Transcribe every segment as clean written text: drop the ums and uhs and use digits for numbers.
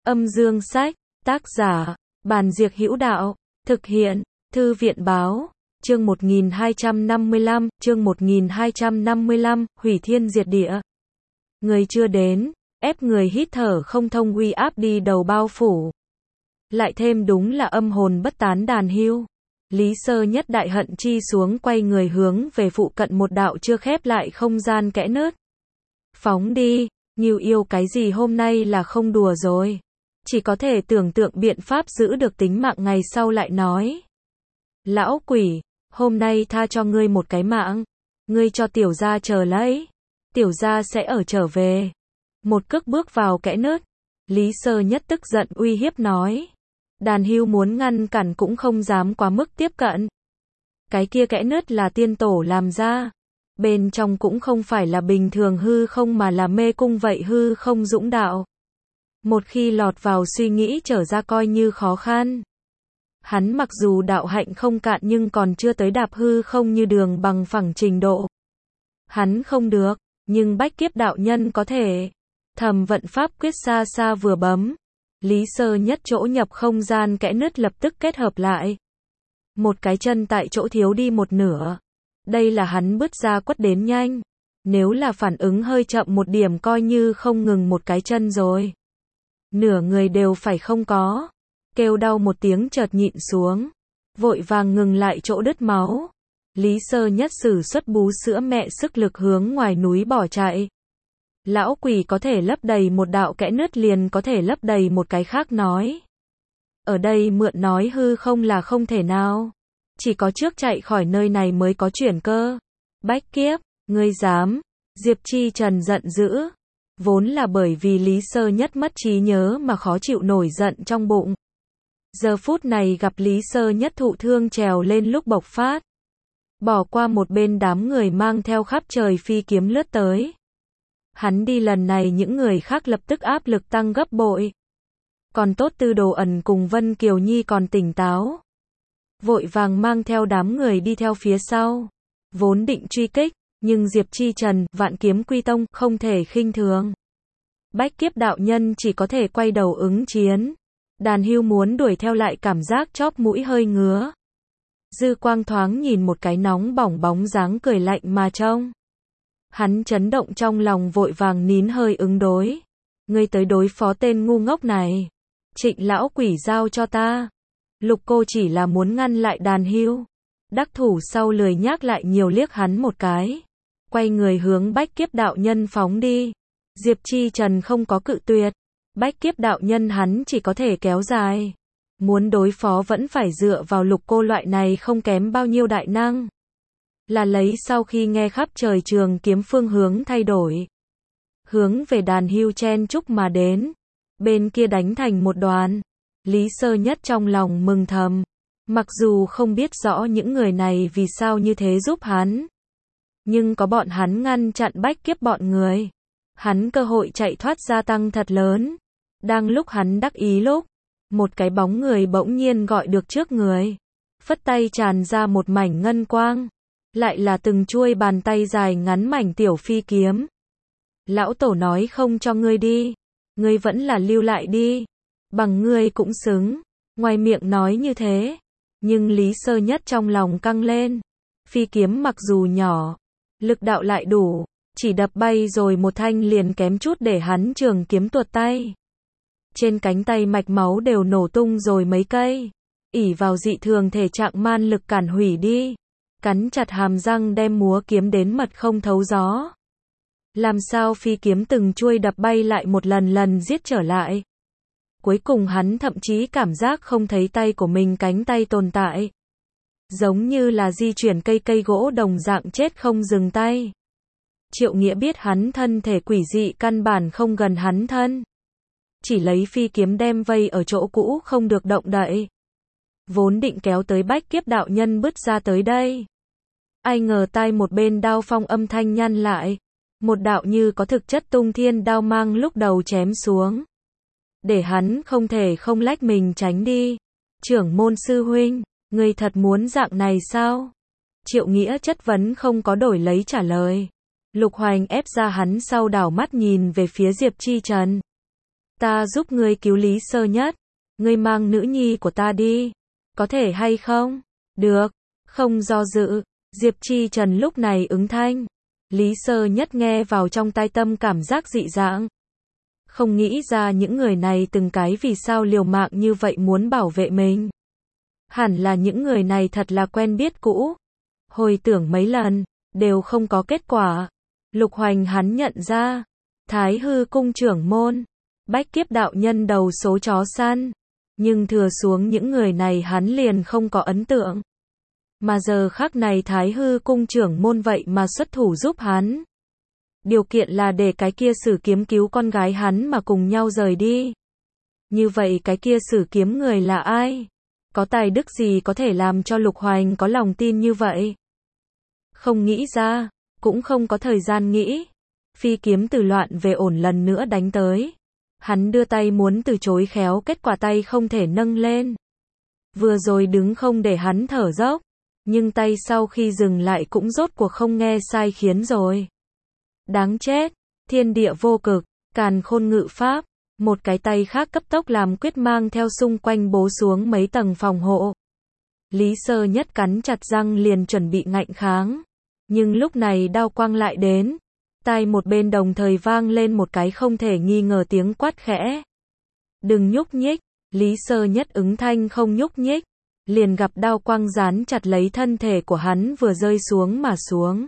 Âm dương sách, tác giả, Bàn Diệc Hữu Đạo, thực hiện, Thư viện báo, chương 1255, hủy thiên diệt địa. Người chưa đến, ép người hít thở không thông uy áp đi đầu bao phủ. Lại thêm đúng là âm hồn bất tán đàn hưu. Lý Sơ Nhất đại hận chi xuống quay người hướng về phụ cận một đạo chưa khép lại không gian kẽ nứt. Phóng đi, Ngưu yêu cái gì hôm nay là không đùa rồi. Chỉ có thể tưởng tượng biện pháp giữ được tính mạng ngày sau lại nói. Lão quỷ, hôm nay tha cho ngươi một cái mạng. Ngươi cho tiểu gia chờ lấy. Tiểu gia sẽ ở trở về. Một cước bước vào kẽ nứt. Lý Sơ Nhất tức giận uy hiếp nói. Đàn hưu muốn ngăn cản cũng không dám quá mức tiếp cận. Cái kia kẽ nứt là tiên tổ làm ra. Bên trong cũng không phải là bình thường hư không mà là mê cung vậy hư không dũng đạo. Một khi lọt vào suy nghĩ trở ra coi như khó khăn. Hắn mặc dù đạo hạnh không cạn nhưng còn chưa tới đạp hư không như đường bằng phẳng trình độ. Hắn không được, nhưng bách kiếp đạo nhân có thể. Thầm vận pháp quyết xa xa vừa bấm. Lý Sơ Nhất chỗ nhập không gian kẽ nứt lập tức kết hợp lại. Một cái chân tại chỗ thiếu đi một nửa. Đây là hắn bứt ra quất đến nhanh. Nếu là phản ứng hơi chậm một điểm coi như không ngừng một cái chân rồi. Nửa người đều phải không có. Kêu đau một tiếng chợt nhịn xuống. Vội vàng ngừng lại chỗ đứt máu. Lý Sơ Nhất sử xuất bú sữa mẹ sức lực hướng ngoài núi bỏ chạy. Lão quỷ có thể lấp đầy một đạo kẽ nứt liền có thể lấp đầy một cái khác nói. Ở đây mượn nói hư không là không thể nào. Chỉ có trước chạy khỏi nơi này mới có chuyển cơ. Bách kiếp, ngươi dám. Diệp Chi Trần giận dữ. Vốn là bởi vì Lý Sơ Nhất mất trí nhớ mà khó chịu nổi giận trong bụng. Giờ phút này gặp Lý Sơ Nhất thụ thương trèo lên lúc bộc phát. Bỏ qua một bên đám người mang theo khắp trời phi kiếm lướt tới. Hắn đi lần này những người khác lập tức áp lực tăng gấp bội. Còn tốt Tư Đồ Ẩn cùng Vân Kiều Nhi còn tỉnh táo. Vội vàng mang theo đám người đi theo phía sau. Vốn định truy kích, nhưng Diệp Chi Trần, Vạn Kiếm Quy Tông, không thể khinh thường. Bách kiếp đạo nhân chỉ có thể quay đầu ứng chiến. Đàn hưu muốn đuổi theo lại cảm giác chóp mũi hơi ngứa. Dư quang thoáng nhìn một cái nóng bỏng bóng dáng cười lạnh mà trông. Hắn chấn động trong lòng vội vàng nín hơi ứng đối. Ngươi tới đối phó tên ngu ngốc này. Trịnh lão quỷ giao cho ta. Lục cô chỉ là muốn ngăn lại đàn hưu. Đắc thủ sau lười nhác lại nhiều liếc hắn một cái. Quay người hướng bách kiếp đạo nhân phóng đi. Diệp Chi Trần không có cự tuyệt. Bách kiếp đạo nhân hắn chỉ có thể kéo dài. Muốn đối phó vẫn phải dựa vào lục cô loại này không kém bao nhiêu đại năng. Là lấy sau khi nghe khắp trời trường kiếm phương hướng thay đổi. Hướng về đàn hưu chen chúc mà đến. Bên kia đánh thành một đoàn. Lý Sơ Nhất trong lòng mừng thầm. Mặc dù không biết rõ những người này vì sao như thế giúp hắn. Nhưng có bọn hắn ngăn chặn bách kiếp bọn người. Hắn cơ hội chạy thoát gia tăng thật lớn. Đang lúc hắn đắc ý lúc. Một cái bóng người bỗng nhiên gọi được trước người. Phất tay tràn ra một mảnh ngân quang. Lại là từng chuôi bàn tay dài ngắn mảnh tiểu phi kiếm. Lão tổ nói không cho ngươi đi. Ngươi vẫn là lưu lại đi. Bằng ngươi cũng xứng. Ngoài miệng nói như thế. Nhưng Lý Sơ Nhất trong lòng căng lên. Phi kiếm mặc dù nhỏ. Lực đạo lại đủ. Chỉ đập bay rồi một thanh liền kém chút để hắn trường kiếm tuột tay. Trên cánh tay mạch máu đều nổ tung rồi mấy cây. Ỷ vào dị thường thể trạng man lực cản hủy đi. Cắn chặt hàm răng đem múa kiếm đến mật không thấu gió. Làm sao phi kiếm từng chuôi đập bay lại một lần giết trở lại. Cuối cùng hắn thậm chí cảm giác không thấy tay của mình cánh tay tồn tại. Giống như là di chuyển cây gỗ đồng dạng chết không dừng tay. Triệu Nghĩa biết hắn thân thể quỷ dị căn bản không gần hắn thân. Chỉ lấy phi kiếm đem vây ở chỗ cũ không được động đậy. Vốn định kéo tới bách kiếp đạo nhân bứt ra tới đây. Ai ngờ tai một bên đao phong âm thanh nhăn lại. Một đạo như có thực chất tung thiên đao mang lúc đầu chém xuống. Để hắn không thể không lách mình tránh đi. Trưởng môn sư huynh, ngươi thật muốn dạng này sao? Triệu Nghĩa chất vấn không có đổi lấy trả lời. Lục Hoành ép ra hắn sau đảo mắt nhìn về phía Diệp Chi Trần. Ta giúp ngươi cứu Lý Sơ Nhất. Ngươi mang nữ nhi của ta đi. Có thể hay không? Được. Không do dự. Diệp Chi Trần lúc này ứng thanh. Lý Sơ Nhất nghe vào trong tai tâm cảm giác dị dạng. Không nghĩ ra những người này từng cái vì sao liều mạng như vậy muốn bảo vệ mình. Hẳn là những người này thật là quen biết cũ. Hồi tưởng mấy lần, đều không có kết quả. Lục Hoành hắn nhận ra. Thái Hư cung trưởng môn. Bách Kiếp đạo nhân đầu số chó săn. Nhưng thừa xuống những người này hắn liền không có ấn tượng. Mà giờ khắc này Thái Hư cung trưởng môn vậy mà xuất thủ giúp hắn. Điều kiện là để cái kia Sử Kiếm cứu con gái hắn mà cùng nhau rời đi. Như vậy cái kia Sử Kiếm người là ai? Có tài đức gì có thể làm cho Lục Hoành có lòng tin như vậy? Không nghĩ ra, cũng không có thời gian nghĩ. Phi kiếm từ loạn về ổn lần nữa đánh tới. Hắn đưa tay muốn từ chối khéo, kết quả tay không thể nâng lên. Vừa rồi đứng không để hắn thở dốc, nhưng tay sau khi dừng lại cũng rốt cuộc không nghe sai khiến rồi. Đáng chết, thiên địa vô cực, càn khôn ngự pháp, một cái tay khác cấp tốc làm quyết mang theo xung quanh bố xuống mấy tầng phòng hộ. Lý Sơ Nhất cắn chặt răng liền chuẩn bị ngạnh kháng, nhưng lúc này đao quang lại đến. Tai một bên đồng thời vang lên một cái không thể nghi ngờ tiếng quát khẽ. Đừng nhúc nhích, Lý Sơ Nhất ứng thanh không nhúc nhích, liền gặp đao quang dán chặt lấy thân thể của hắn vừa rơi xuống mà xuống.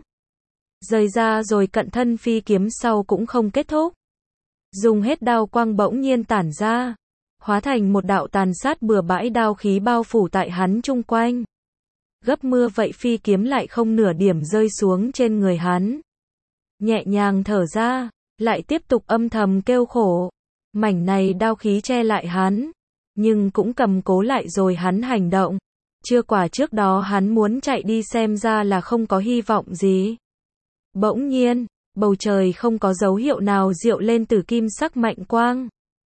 Rời ra rồi cận thân phi kiếm sau cũng không kết thúc. Dùng hết đao quang bỗng nhiên tản ra, hóa thành một đạo tàn sát bừa bãi đao khí bao phủ tại hắn chung quanh. Gấp mưa vậy phi kiếm lại không nửa điểm rơi xuống trên người hắn. Nhẹ nhàng thở ra, lại tiếp tục âm thầm kêu khổ. Mảnh này đao khí che lại hắn, nhưng cũng cầm cố lại rồi hắn hành động. Chưa quả trước đó hắn muốn chạy đi xem ra là không có hy vọng gì. Bỗng nhiên, bầu trời không có dấu hiệu nào diệu lên từ kim sắc mạnh quang.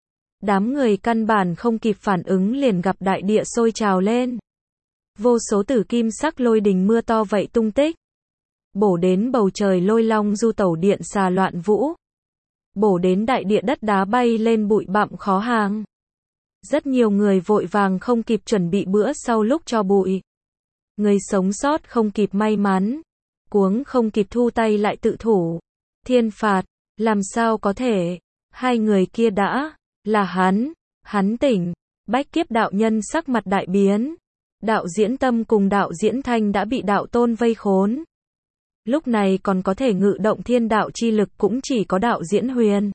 Đám người căn bản không kịp phản ứng liền gặp đại địa sôi trào lên. Vô số tử kim sắc lôi đình mưa to vậy tung tích. Bổ đến bầu trời lôi long du tẩu điện xà loạn vũ. Bổ đến đại địa đất đá bay lên bụi bặm khó hàng. Rất nhiều người vội vàng không kịp chuẩn bị bữa sau lúc cho bụi. Người sống sót không kịp may mắn. Cuống không kịp thu tay lại tự thủ. Thiên phạt, làm sao có thể. Hai người kia đã, là hắn tỉnh. Bách Kiếp đạo nhân sắc mặt đại biến. Đạo Diễn Tâm cùng Đạo Diễn Thanh đã bị đạo tôn vây khốn. Lúc này còn có thể ngự động thiên đạo chi lực cũng chỉ có Đạo Diễn Huyền.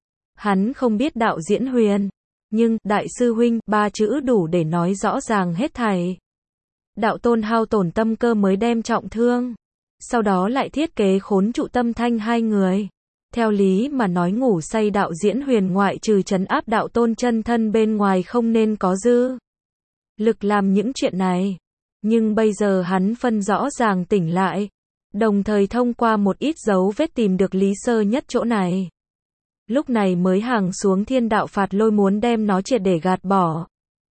Hắn không biết Đạo Diễn Huyền, nhưng đại sư huynh, ba chữ đủ để nói rõ ràng hết thảy. Đạo tôn hao tổn tâm cơ mới đem trọng thương, sau đó lại thiết kế khốn trụ Tâm Thanh hai người. Theo lý mà nói ngủ say Đạo Diễn Huyền ngoại trừ trấn áp đạo tôn chân thân bên ngoài không nên có dư lực làm những chuyện này. Nhưng bây giờ hắn phân rõ ràng tỉnh lại, đồng thời thông qua một ít dấu vết tìm được Lý Sơ Nhất chỗ này. Lúc này mới hàng xuống thiên đạo phạt lôi muốn đem nó triệt để gạt bỏ.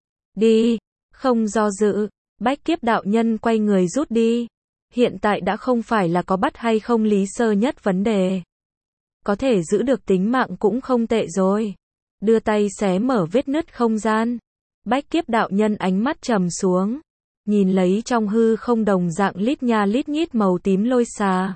Đi, không do dự, Bách Kiếp đạo nhân quay người rút đi. Hiện tại đã không phải là có bắt hay không Lý Sơ Nhất vấn đề. Có thể giữ được tính mạng cũng không tệ rồi. Đưa tay xé mở vết nứt không gian. Bách Kiếp đạo nhân ánh mắt trầm xuống. Nhìn lấy trong hư không đồng dạng lít nha lít nhít màu tím lôi xà.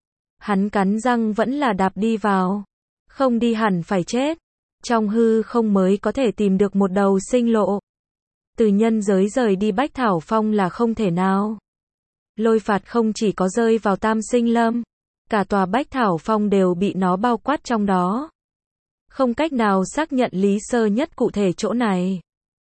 Hắn cắn răng vẫn là đạp đi vào. Không đi hẳn phải chết. Trong hư không mới có thể tìm được một đầu sinh lộ. Từ nhân giới rời đi Bách Thảo Phong là không thể nào. Lôi phạt không chỉ có rơi vào Tam Sinh Lâm, cả tòa Bách Thảo Phong đều bị nó bao quát trong đó. Không cách nào xác nhận Lý Sơ Nhất cụ thể chỗ này.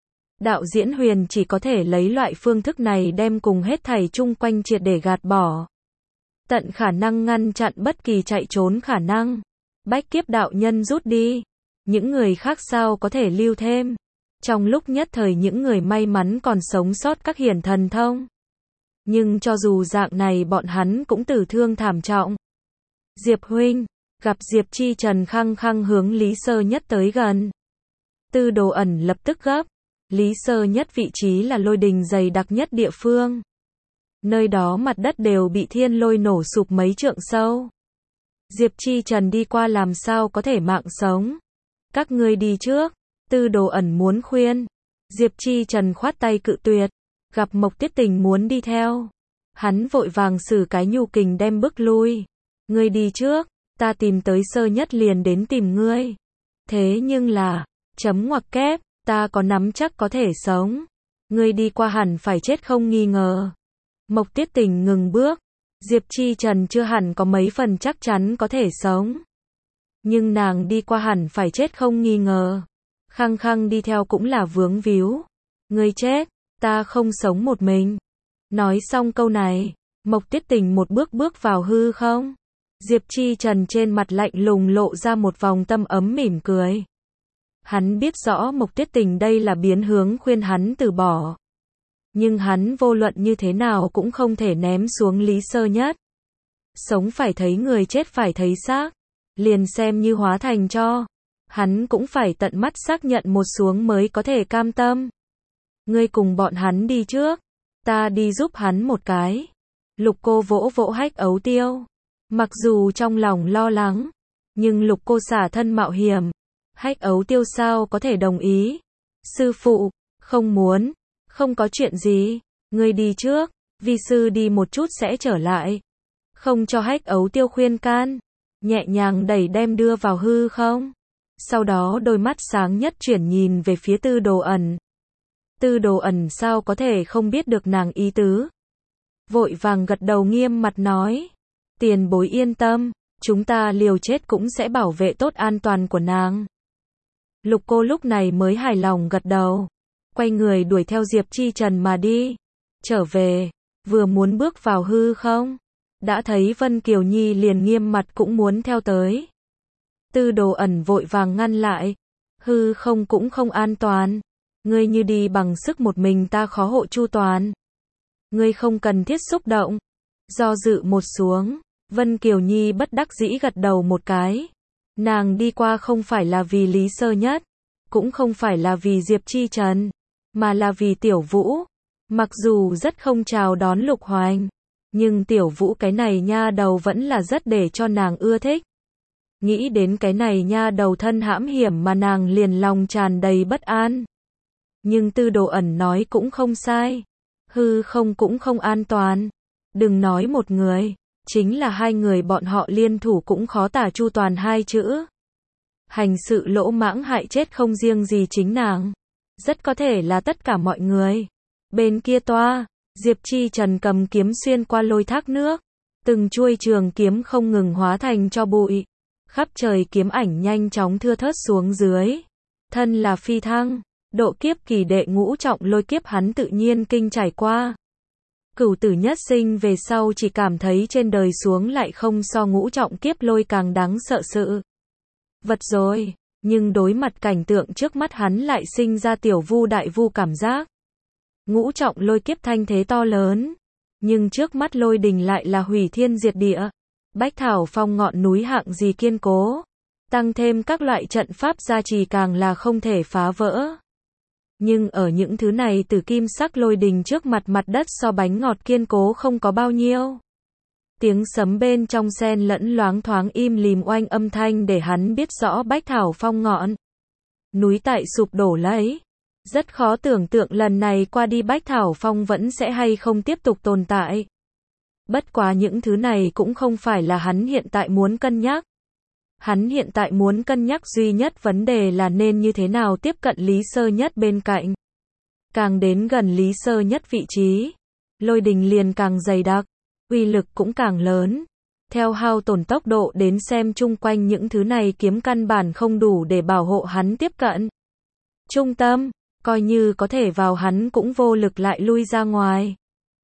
Đạo Diễn Huyền chỉ có thể lấy loại phương thức này đem cùng hết thảy chung quanh triệt để gạt bỏ. Tận khả năng ngăn chặn bất kỳ chạy trốn khả năng. Bách Kiếp đạo nhân rút đi. Những người khác sao có thể lưu thêm. Trong lúc nhất thời những người may mắn còn sống sót các hiển thần thông. Nhưng cho dù dạng này bọn hắn cũng tử thương thảm trọng. Diệp huynh, gặp Diệp Chi Trần khăng khăng hướng Lý Sơ Nhất tới gần. Tư Đồ Ẩn lập tức gấp. Lý Sơ Nhất vị trí là lôi đình dày đặc nhất địa phương. Nơi đó mặt đất đều bị thiên lôi nổ sụp mấy trượng sâu. Diệp Chi Trần đi qua làm sao có thể mạng sống. Các ngươi đi trước. Tư Đồ Ẩn muốn khuyên. Diệp Chi Trần khoát tay cự tuyệt. Gặp Mộc Tiết Tình muốn đi theo. Hắn vội vàng sử cái nhu kình đem bước lui. Ngươi đi trước, ta tìm tới Sơ Nhất liền đến tìm ngươi. Thế nhưng là, chấm ngoặc kép, ta có nắm chắc có thể sống. Ngươi đi qua hẳn phải chết không nghi ngờ. Mộc Tiết Tình ngừng bước. Diệp Chi Trần chưa hẳn có mấy phần chắc chắn có thể sống. Nhưng nàng đi qua hẳn phải chết không nghi ngờ. Khăng khăng đi theo cũng là vướng víu. Ngươi chết, ta không sống một mình. Nói xong câu này, Mộc Tiết Tình một bước bước vào hư không. Diệp Chi Trần trên mặt lạnh lùng lộ ra một vòng tâm ấm mỉm cười. Hắn biết rõ Mộc Tiết Tình đây là biến hướng khuyên hắn từ bỏ. Nhưng hắn vô luận như thế nào cũng không thể ném xuống Lý Sơ Nhất. Sống phải thấy người, chết phải thấy xác. Liền xem như hóa thành tro. Hắn cũng phải tận mắt xác nhận một xuống mới có thể cam tâm. Ngươi cùng bọn hắn đi trước. Ta đi giúp hắn một cái. Lục Cô vỗ vỗ Hách Ấu Tiêu. Mặc dù trong lòng lo lắng. Nhưng Lục Cô xả thân mạo hiểm. Hách Ấu Tiêu sao có thể đồng ý. Sư phụ, không muốn. Không có chuyện gì. Ngươi đi trước. Vi sư đi một chút sẽ trở lại. Không cho Hách Ấu Tiêu khuyên can. Nhẹ nhàng đẩy đem đưa vào hư không. Sau đó đôi mắt sáng nhất chuyển nhìn về phía Tư Đồ Ẩn. Tư Đồ Ẩn sao có thể không biết được nàng ý tứ. Vội vàng gật đầu nghiêm mặt nói. Tiền bối yên tâm, chúng ta liều chết cũng sẽ bảo vệ tốt an toàn của nàng. Lục Cô lúc này mới hài lòng gật đầu. Quay người đuổi theo Diệp Chi Trần mà đi. Trở về, vừa muốn bước vào hư không. Đã thấy Vân Kiều Nhi liền nghiêm mặt cũng muốn theo tới. Tư Đồ Ẩn vội vàng ngăn lại. Hư không cũng không an toàn. Ngươi như đi bằng sức một mình ta khó hộ chu toàn. Ngươi không cần thiết xúc động. Do dự một xuống, Vân Kiều Nhi bất đắc dĩ gật đầu một cái. Nàng đi qua không phải là vì Lý Sơ Nhất, cũng không phải là vì Diệp Chi Trần, mà là vì Tiểu Vũ. Mặc dù rất không chào đón Lục Hoành, nhưng Tiểu Vũ cái này nha đầu vẫn là rất để cho nàng ưa thích. Nghĩ đến cái này nha đầu thân hãm hiểm mà nàng liền lòng tràn đầy bất an. Nhưng Tư Đồ Ẩn nói cũng không sai. Hư không cũng không an toàn. Đừng nói một người, chính là hai người bọn họ liên thủ cũng khó tả chu toàn hai chữ. Hành sự lỗ mãng hại chết không riêng gì chính nàng. Rất có thể là tất cả mọi người. Bên kia toa, Diệp Chi Trần cầm kiếm xuyên qua lôi thác nước. Từng chuôi trường kiếm không ngừng hóa thành tro bụi. Khắp trời kiếm ảnh nhanh chóng thưa thớt xuống dưới. Thân là phi thăng, độ kiếp kỳ đệ ngũ trọng lôi kiếp hắn tự nhiên kinh trải qua. Cửu tử nhất sinh về sau chỉ cảm thấy trên đời xuống lại không so ngũ trọng kiếp lôi càng đáng sợ sự vật rồi, nhưng đối mặt cảnh tượng trước mắt hắn lại sinh ra tiểu vu đại vu cảm giác. Ngũ trọng lôi kiếp thanh thế to lớn, nhưng trước mắt lôi đình lại là hủy thiên diệt địa. Bách Thảo Phong ngọn núi hạng gì kiên cố, tăng thêm các loại trận pháp gia trì càng là không thể phá vỡ. Nhưng ở những thứ này từ kim sắc lôi đình trước mặt mặt đất so bánh ngọt kiên cố không có bao nhiêu. Tiếng sấm bên trong xen lẫn loáng thoáng im lìm oanh âm thanh để hắn biết rõ Bách Thảo Phong ngọn núi tại sụp đổ lấy. Rất khó tưởng tượng lần này qua đi Bách Thảo Phong vẫn sẽ hay không tiếp tục tồn tại. Bất quá những thứ này cũng không phải là hắn hiện tại muốn cân nhắc. Hắn hiện tại muốn cân nhắc duy nhất vấn đề là nên như thế nào tiếp cận Lý Sơ Nhất bên cạnh. Càng đến gần Lý Sơ Nhất vị trí, lôi đình liền càng dày đặc, uy lực cũng càng lớn. Theo hao tổn tốc độ đến xem chung quanh những thứ này kiếm căn bản không đủ để bảo hộ hắn tiếp cận. Trung tâm, coi như có thể vào hắn cũng vô lực lại lui ra ngoài.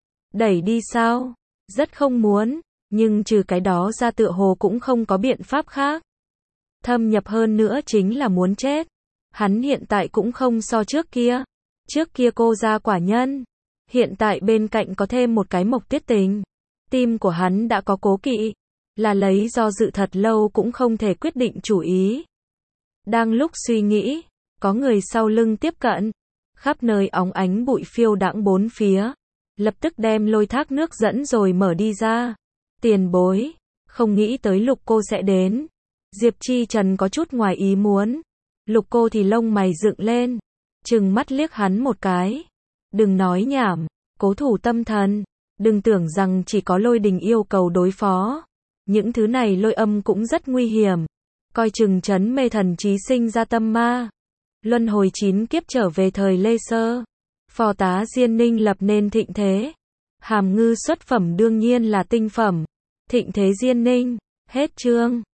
Đẩy đi sao? Rất không muốn, nhưng trừ cái đó ra tựa hồ cũng không có biện pháp khác. Thâm nhập hơn nữa chính là muốn chết. Hắn hiện tại cũng không so trước kia. Trước kia cô ra quả nhân. Hiện tại bên cạnh có thêm một cái Mộc Tiết Tình. Tim của hắn đã có cố kỵ. Là lấy do dự thật lâu cũng không thể quyết định chủ ý. Đang lúc suy nghĩ, có người sau lưng tiếp cận. Khắp nơi óng ánh bụi phiêu đãng bốn phía. Lập tức đem lôi thác nước dẫn rồi mở đi ra. Tiền bối, không nghĩ tới Lục cô sẽ đến. Diệp Chi Trần có chút ngoài ý muốn. Lục Cô thì lông mày dựng lên, trừng mắt liếc hắn một cái. Đừng nói nhảm, cố thủ tâm thần, đừng tưởng rằng chỉ có Lôi Đình yêu cầu đối phó. Những thứ này lôi âm cũng rất nguy hiểm. Coi chừng trấn mê thần trí sinh ra tâm ma. Luân hồi 9 kiếp trở về thời Lê Sơ. Phò tá Diên Ninh lập nên thịnh thế. Hàm Ngư xuất phẩm đương nhiên là tinh phẩm. Thịnh thế Diên Ninh. Hết chương.